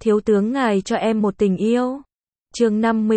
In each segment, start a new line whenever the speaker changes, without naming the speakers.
thiếu tướng ngài cho em một tình yêu. Chương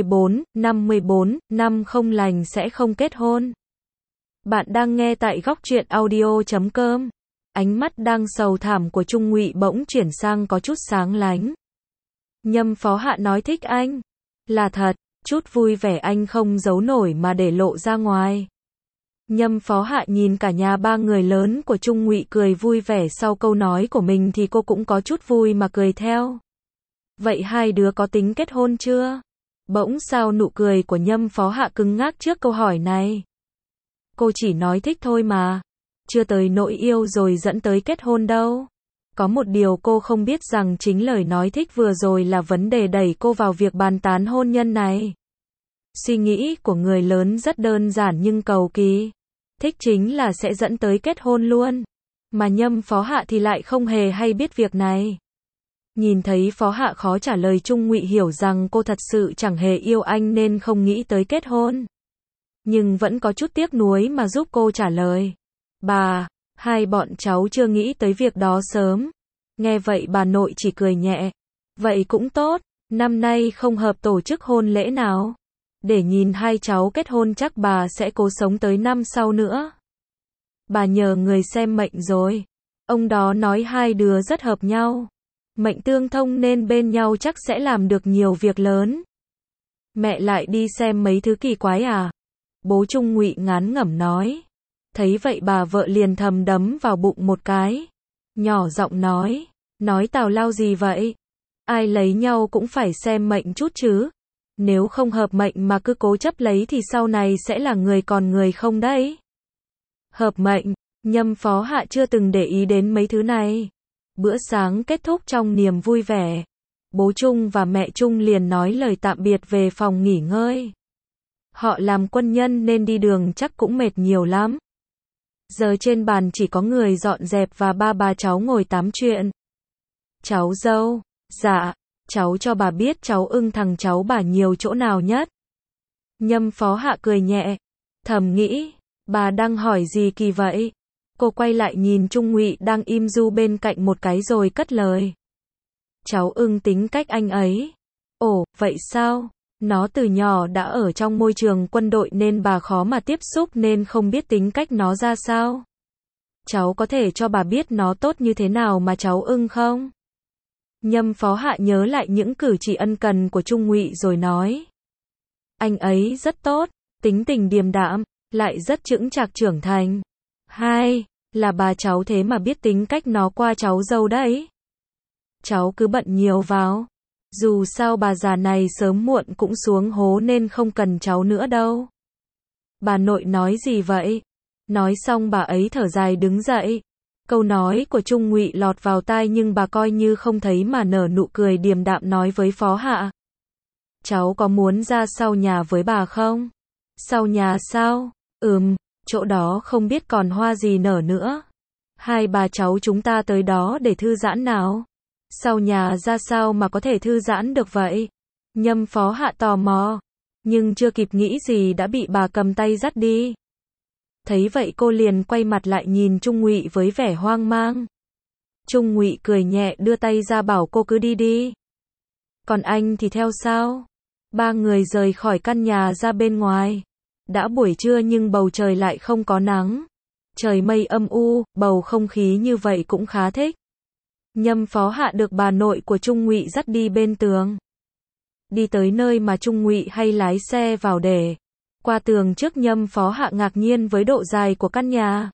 54, năm không lành sẽ không kết hôn. Bạn đang nghe tại góc truyện audio.com. Ánh mắt đang sầu thảm của Trung Ngụy bỗng chuyển sang có chút sáng lánh. Nhâm Phó Hạ nói thích anh. Là thật, chút vui vẻ anh không giấu nổi mà để lộ ra ngoài. Nhâm Phó Hạ nhìn cả nhà ba người lớn của Trung Ngụy cười vui vẻ sau câu nói của mình thì cô cũng có chút vui mà cười theo. Vậy hai đứa có tính kết hôn chưa? Bỗng sao nụ cười của Nhâm Phó Hạ cứng ngắc trước câu hỏi này. Cô chỉ nói thích thôi mà. Chưa tới nỗi yêu rồi dẫn tới kết hôn đâu. Có một điều cô không biết rằng chính lời nói thích vừa rồi là vấn đề đẩy cô vào việc bàn tán hôn nhân này. Suy nghĩ của người lớn rất đơn giản nhưng cầu kỳ. Thích chính là sẽ dẫn tới kết hôn luôn. Mà Nhâm Phó Hạ thì lại không hề hay biết việc này. Nhìn thấy Phó Hạ khó trả lời, Trung Ngụy hiểu rằng cô thật sự chẳng hề yêu anh nên không nghĩ tới kết hôn. Nhưng vẫn có chút tiếc nuối mà giúp cô trả lời. Bà, hai bọn cháu chưa nghĩ tới việc đó sớm. Nghe vậy bà nội chỉ cười nhẹ. Vậy cũng tốt, năm nay không hợp tổ chức hôn lễ nào. Để nhìn hai cháu kết hôn chắc bà sẽ cố sống tới năm sau nữa. Bà nhờ người xem mệnh rồi. Ông đó nói hai đứa rất hợp nhau. Mệnh tương thông nên bên nhau chắc sẽ làm được nhiều việc lớn. Mẹ lại đi xem mấy thứ kỳ quái à? Bố Trung Ngụy ngán ngẩm nói. Thấy vậy bà vợ liền thầm đấm vào bụng một cái. Nhỏ giọng nói tào lao gì vậy? Ai lấy nhau cũng phải xem mệnh chút chứ. Nếu không hợp mệnh mà cứ cố chấp lấy thì sau này sẽ là người còn người không đấy. Hợp mệnh, Nhâm Phó Hạ chưa từng để ý đến mấy thứ này. Bữa sáng kết thúc trong niềm vui vẻ. Bố Trung và mẹ Trung liền nói lời tạm biệt về phòng nghỉ ngơi. Họ làm quân nhân nên đi đường chắc cũng mệt nhiều lắm. Giờ trên bàn chỉ có người dọn dẹp và ba bà cháu ngồi tám chuyện. Cháu dâu, dạ, cháu cho bà biết cháu ưng thằng cháu bà nhiều chỗ nào nhất. Nhâm Phó Hạ cười nhẹ, thầm nghĩ, bà đang hỏi gì kỳ vậy? Cô quay lại nhìn Trung Ngụy đang im du bên cạnh một cái rồi cất lời. Cháu ưng tính cách anh ấy. Ồ, vậy sao? Nó từ nhỏ đã ở trong môi trường quân đội nên bà khó mà tiếp xúc nên không biết tính cách nó ra sao. Cháu có thể cho bà biết nó tốt như thế nào mà cháu ưng không? Nhâm Phó Hạ nhớ lại những cử chỉ ân cần của Trung Ngụy rồi nói. Anh ấy rất tốt, tính tình điềm đạm, lại rất chững chạc trưởng thành. Hai, là bà cháu thế mà biết tính cách nó qua cháu dâu đấy. Cháu cứ bận nhiều vào. Dù sao bà già này sớm muộn cũng xuống hố nên không cần cháu nữa đâu. Bà nội nói gì vậy? Nói xong bà ấy thở dài đứng dậy. Câu nói của Trung Ngụy lọt vào tai nhưng bà coi như không thấy mà nở nụ cười điềm đạm nói với Phó Hạ. Cháu có muốn ra sau nhà với bà không? Sau nhà sao? Chỗ đó không biết còn hoa gì nở nữa. Hai bà cháu chúng ta tới đó để thư giãn nào. Sau nhà ra sao mà có thể thư giãn được vậy? Nhâm Phó Hạ tò mò. Nhưng chưa kịp nghĩ gì đã bị bà cầm tay dắt đi. Thấy vậy cô liền quay mặt lại nhìn Trung Ngụy với vẻ hoang mang. Trung Ngụy cười nhẹ đưa tay ra bảo cô cứ đi đi. Còn anh thì theo sao? Ba người rời khỏi căn nhà ra bên ngoài. Đã buổi trưa nhưng bầu trời lại không có nắng. Trời mây âm u, bầu không khí như vậy cũng khá thích. Nhâm Phó Hạ được bà nội của Trung Ngụy dắt đi bên tường. Đi tới nơi mà Trung Ngụy hay lái xe vào để. Qua tường trước Nhâm Phó Hạ ngạc nhiên với độ dài của căn nhà.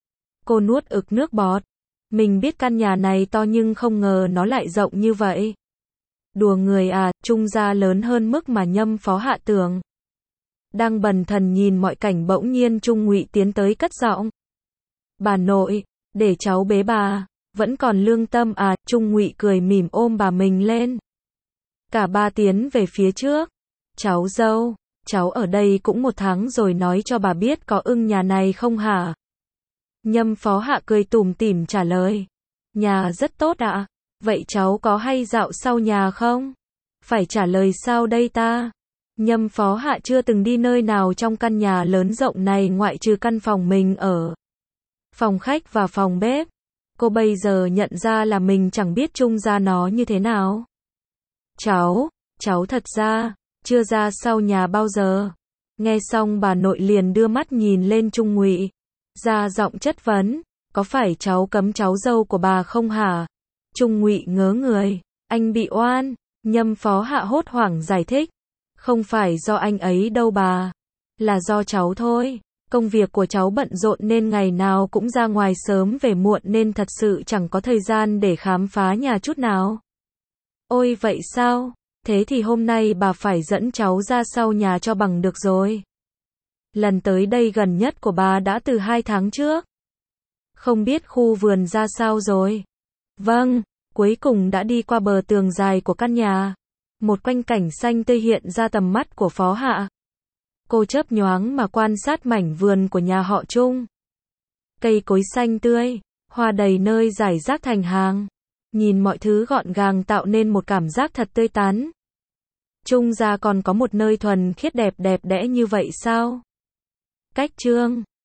Cô nuốt ực nước bọt. Mình biết căn nhà này to nhưng không ngờ nó lại rộng như vậy. Đùa người à, Trung gia lớn hơn mức mà Nhâm Phó Hạ tưởng. Đang bần thần nhìn mọi cảnh bỗng nhiên Trung Ngụy tiến tới cất giọng. Bà nội, để cháu bế bà, vẫn còn lương tâm à? Trung Ngụy cười mỉm ôm bà mình lên. Cả ba tiến về phía trước. Cháu dâu, cháu ở đây cũng 1 tháng rồi, nói cho bà biết có ưng nhà này không hả? Nhâm Phó Hạ cười tủm tỉm trả lời. Nhà rất tốt ạ. Vậy cháu có hay dạo sau nhà không? Phải trả lời sao đây ta? Nhâm Phó Hạ chưa từng đi nơi nào trong căn nhà lớn rộng này ngoại trừ căn phòng mình ở. Phòng khách và phòng bếp. Cô bây giờ nhận ra là mình chẳng biết Trung gia nó như thế nào. cháu thật ra, chưa ra sau nhà bao giờ. Nghe xong bà nội liền đưa mắt nhìn lên Trung Ngụy, ra giọng chất vấn, có phải cháu cấm cháu dâu của bà không hả? Trung Ngụy ngớ người, anh bị oan, Nhâm phó hạ hốt hoảng giải thích, không phải do anh ấy đâu bà, là do cháu thôi. Công việc của cháu bận rộn nên ngày nào cũng ra ngoài sớm về muộn nên thật sự chẳng có thời gian để khám phá nhà chút nào. Ôi vậy sao? Thế thì hôm nay bà phải dẫn cháu ra sau nhà cho bằng được rồi. Lần tới đây gần nhất của bà đã từ 2 tháng trước. Không biết khu vườn ra sao rồi? Vâng, cuối cùng đã đi qua bờ tường dài của căn nhà. Một quanh cảnh xanh tươi hiện ra tầm mắt của phó hạ. Cô chớp nhoáng mà quan sát mảnh vườn của nhà họ Trung. Cây cối xanh tươi, hoa đầy nơi rải rác thành hàng. Nhìn mọi thứ gọn gàng tạo nên một cảm giác thật tươi tắn. Trung gia còn có một nơi thuần khiết đẹp đẽ như vậy sao? Cách chương